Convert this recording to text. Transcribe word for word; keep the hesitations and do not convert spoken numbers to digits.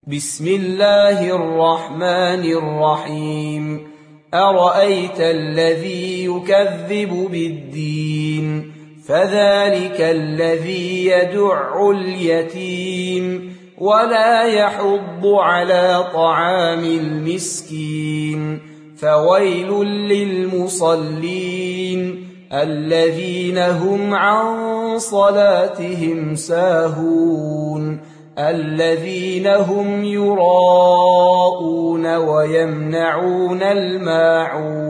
بسم الله الرحمن الرحيم أرأيت الذي يكذب بالدين فذلك الذي يدع اليتيم ولا يحض على طعام المسكين فويل للمصلين الذين هم عن صلاتهم ساهون الذين هم يراءون ويمنعون الماعون